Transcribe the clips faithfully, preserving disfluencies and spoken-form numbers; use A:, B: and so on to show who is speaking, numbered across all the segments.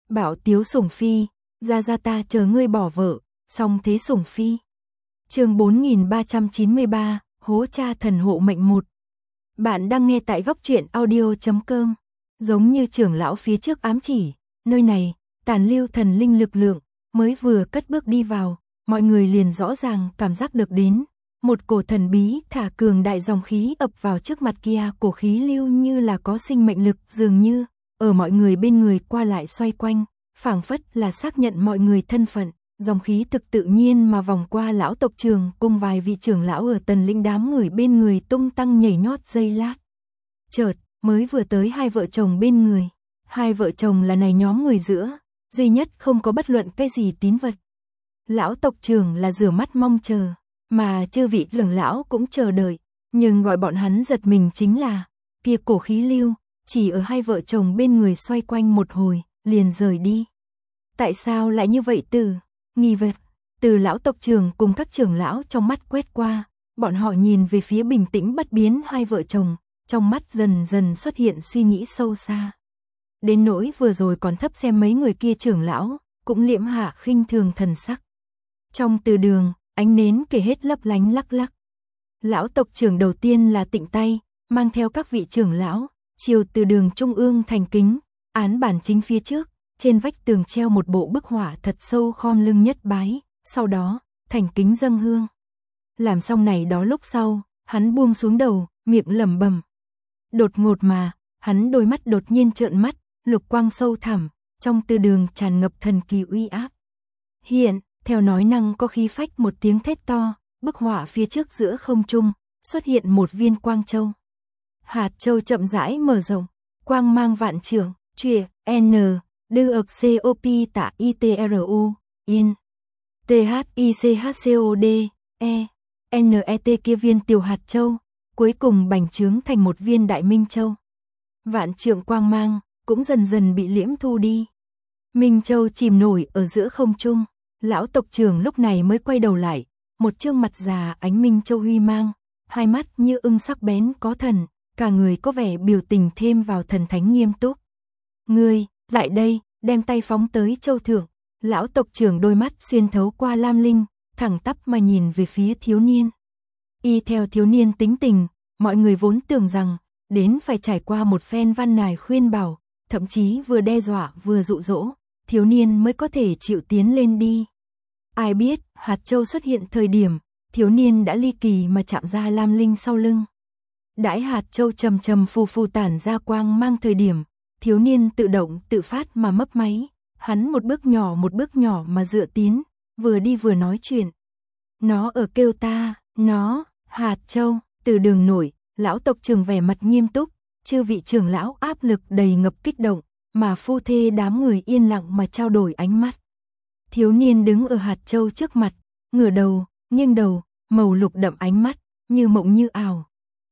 A: Bảo Tiếu Sủng Phi, ra ra ta chờ ngươi bỏ vợ, song thế Sủng Phi. Chương bốn nghìn ba trăm chín mươi ba, hố cha thần hộ mệnh một. Bạn đang nghe tại góc truyện audio chấm com. Giống như trưởng lão phía trước ám chỉ, nơi này, tàn lưu thần linh lực lượng, mới vừa cất bước đi vào, mọi người liền rõ ràng cảm giác được đến. Một cổ thần bí thả cường đại dòng khí ập vào trước mặt kia, cổ khí lưu như là có sinh mệnh lực, dường như ở mọi người bên người qua lại xoay quanh, phảng phất là xác nhận mọi người thân phận. Dòng khí thực tự nhiên mà vòng qua lão tộc trưởng cùng vài vị trưởng lão ở tần linh đám người bên người tung tăng nhảy nhót giây lát. Chợt, mới vừa tới hai vợ chồng bên người. Hai vợ chồng là này nhóm người giữa, duy nhất không có bất luận cái gì tín vật. Lão tộc trưởng là rửa mắt mong chờ, mà chư vị trưởng lão cũng chờ đợi, nhưng gọi bọn hắn giật mình chính là, kia cổ khí lưu, chỉ ở hai vợ chồng bên người xoay quanh một hồi, liền rời đi. Tại sao lại như vậy từ? Nghi vật, từ lão tộc trưởng cùng các trưởng lão trong mắt quét qua, bọn họ nhìn về phía bình tĩnh bất biến hai vợ chồng, trong mắt dần dần xuất hiện suy nghĩ sâu xa. Đến nỗi vừa rồi còn thấp xem mấy người kia trưởng lão, cũng liễm hạ khinh thường thần sắc. Trong từ đường, ánh nến kể hết lấp lánh lắc lắc. Lão tộc trưởng đầu tiên là Tịnh tay, mang theo các vị trưởng lão, chiều từ đường trung ương thành kính, án bản chính phía trước. Trên vách tường treo một bộ bức họa thật sâu khom lưng nhất bái, sau đó, thành kính dâng hương. Làm xong này đó lúc sau, hắn buông xuống đầu, miệng lẩm bẩm. Đột ngột mà, hắn đôi mắt đột nhiên trợn mắt, lục quang sâu thẳm, trong từ đường tràn ngập thần kỳ uy áp. Hiện, theo nói năng có khí phách một tiếng thét to, bức họa phía trước giữa không trung, xuất hiện một viên quang châu. Hạt châu chậm rãi mở rộng, quang mang vạn trượng, truyện, N. Đưa ực cop tạ itru, in, thichcod, e, net kia viên tiểu hạt châu, cuối cùng bành trướng thành một viên đại minh châu. Vạn trượng quang mang, cũng dần dần bị liễm thu đi. Minh châu chìm nổi ở giữa không trung, lão tộc trưởng lúc này mới quay đầu lại, một trương mặt già ánh minh châu huy mang, hai mắt như ưng sắc bén có thần, cả người có vẻ biểu tình thêm vào thần thánh nghiêm túc. Ngươi, lại đây, đem tay phóng tới châu thượng, lão tộc trưởng đôi mắt xuyên thấu qua lam linh, thẳng tắp mà nhìn về phía thiếu niên. Y theo thiếu niên tính tình, mọi người vốn tưởng rằng, đến phải trải qua một phen văn nài khuyên bảo, thậm chí vừa đe dọa vừa dụ dỗ, thiếu niên mới có thể chịu tiến lên đi. Ai biết, hạt châu xuất hiện thời điểm, thiếu niên đã ly kỳ mà chạm ra lam linh sau lưng. Đãi hạt châu trầm trầm phù phù tản ra quang mang thời điểm, thiếu niên tự động tự phát mà mấp máy, hắn một bước nhỏ một bước nhỏ mà dựa tiến, vừa đi vừa nói chuyện. Nó ở kêu ta, nó, hạt châu, từ đường nổi, lão tộc trưởng vẻ mặt nghiêm túc, chư vị trưởng lão áp lực đầy ngập kích động, mà phu thê đám người yên lặng mà trao đổi ánh mắt. Thiếu niên đứng ở hạt châu trước mặt, ngửa đầu, nghiêng đầu, màu lục đậm ánh mắt, như mộng như ảo.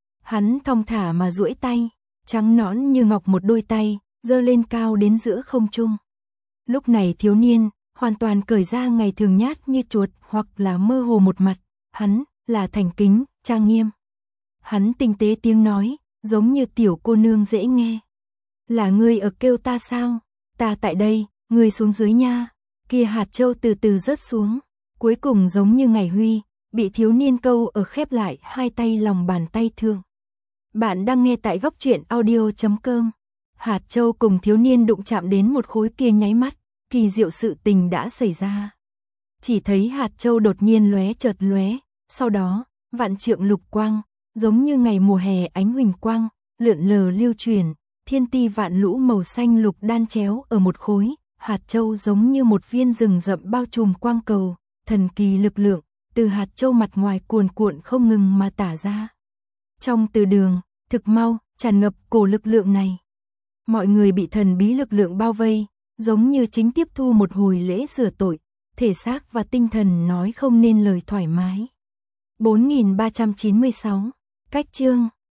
A: Hắn thong thả mà duỗi tay, trắng nõn như ngọc một đôi tay, giơ lên cao đến giữa không trung. Lúc này thiếu niên, hoàn toàn cởi ra ngày thường nhát như chuột hoặc là mơ hồ một mặt, hắn là thành kính, trang nghiêm. Hắn tinh tế tiếng nói, giống như tiểu cô nương dễ nghe. Là ngươi ở kêu ta sao? Ta tại đây, ngươi xuống dưới nha. Kia hạt châu từ từ rớt xuống, cuối cùng giống như ngày huy, bị thiếu niên câu ở khép lại hai tay lòng bàn tay thương. Bạn đang nghe tại góc truyện audio chấm com. Hạt châu cùng thiếu niên đụng chạm đến một khối kia nháy mắt, kỳ diệu sự tình đã xảy ra. Chỉ thấy hạt châu đột nhiên lóe chợt lóe, sau đó, vạn trượng lục quang, giống như ngày mùa hè ánh huỳnh quang, lượn lờ lưu truyền, thiên ti vạn lũ màu xanh lục đan chéo ở một khối, hạt châu giống như một viên rừng rậm bao trùm quang cầu, thần kỳ lực lượng, từ hạt châu mặt ngoài cuồn cuộn không ngừng mà tả ra. Trong từ đường, thực mau, tràn ngập cổ lực lượng này. Mọi người bị thần bí lực lượng bao vây, giống như chính tiếp thu một hồi lễ rửa tội, thể xác và tinh thần nói không nên lời thoải mái. bốn nghìn ba trăm chín mươi sáu, cách chương.